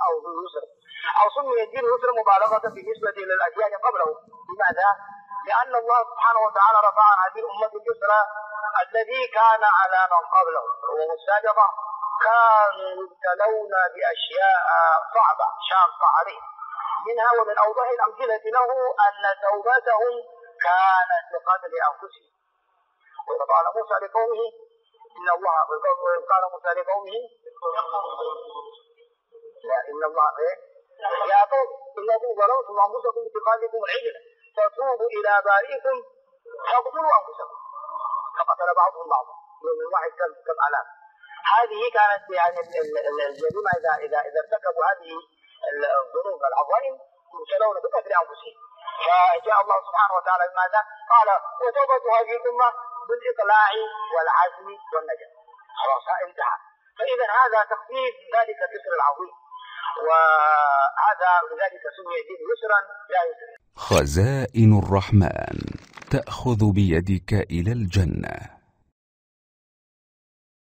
أو ذو يسر، أو سمي الدين يسر مبالغة بالنسبة إلى الأديان قبله. لماذا؟ لأن الله سبحانه وتعالى رفع عن هذه الأمة اليسر الذي كان على من قبله وهو السابقة، كانوا يبتلون بأشياء صعبة شاقة عليه. منها ومن أوضح الأمثلة له أن توبتهم كانت بقتل أنفسهم. وقال موسى لقومه إن الله قال موسى لقومه لا إن الله يا قوم إنكم ظلمتم أنفسكم باتخاذكم العجل فتوبوا إلى بارئكم فاقتلوا أنفسكم فقتل بعضهم بعضا من واحد كم آلاف. هذه كانت يعني الجريمة إذا ارتكبوا هذه الذنوب العظائم يبتلون بقتل أنفسهم. فجاء الله سبحانه وتعالى بماذا؟ قال وتوبة هذه الأمة بالإقلاع والعزم والنجاة. خلاص انتهى. فإذا هذا تخفيف ذلك الكسر العظيم، وهذا لذلك سمي الدين يسرا لا يسر. خزائن الرحمن تأخذ بيدك إلى الجنة.